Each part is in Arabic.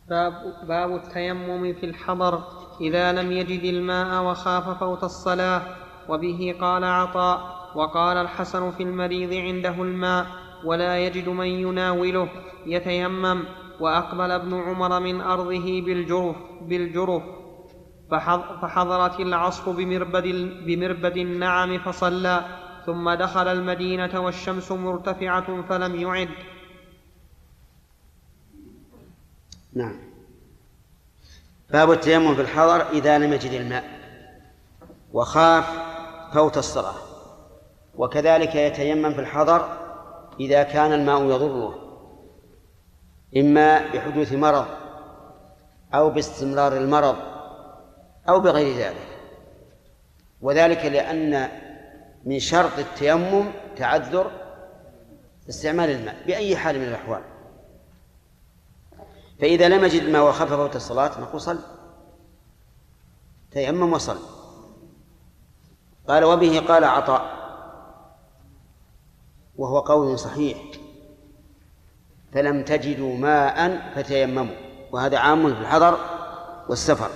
باب التيمم في الحضر إذا لم يجد الماء وخاف فوت الصلاة. وبه قال عطاء وقال الحسن في المريض عنده الماء ولا يجد من يناوله يتيمم. وأقبل ابن عمر من أرضه بالجرف فحضرت العصر بمربد النعم فصلى، ثم دخل المدينة والشمس مرتفعة فلم يعد. نعم. باب التيمم في الحضر إذا لم يجد الماء وخاف فوت الصلاة. وكذلك يتيمم في الحضر إذا كان الماء يضره، إما بحدوث مرض أو باستمرار المرض أو بغير ذلك، وذلك لأن من شرط التيمم تعذر استعمال الماء بأي حال من الأحوال. فإذا لم يجد الماء وخاف فوت الصلاة نقول صل، تيمم وصل. قال وبه قال عطاء، وهو قول صحيح، فلم تجدوا ماء فتيمموا، وهذا عام في الحضر والسفر.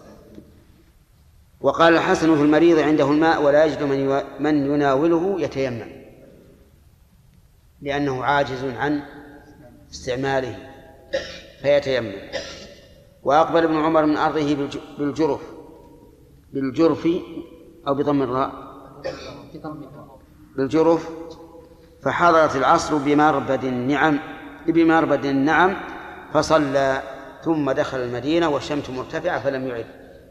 وقال الحسن في المريض عنده الماء ولا يجد من يناوله يتيمم، لأنه عاجز عن استعماله فيتيمم. وأقبل ابن عمر من أرضه بالجرف أو بضم الراء بالجرف، فحضرت العصر بمربد النعم فصلى، ثم دخل المدينة والشمس مرتفعة فلم يعد.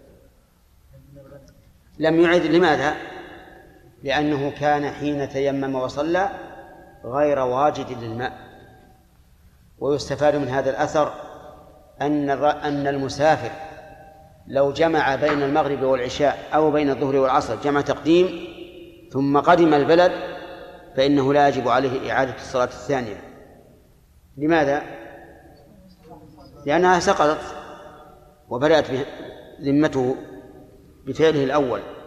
لم يعد لماذا؟ لأنه كان حين تيمم وصلى غير واجد للماء. ويستفاد من هذا الأثر أن المسافر لو جمع بين المغرب والعشاء أو بين الظهر والعصر جمع تقديم ثم قدم البلد فإنه لا يجب عليه إعادة الصلاة الثانية. لماذا؟ لأنها سقطت وبرأت ذمته بفعله الأول.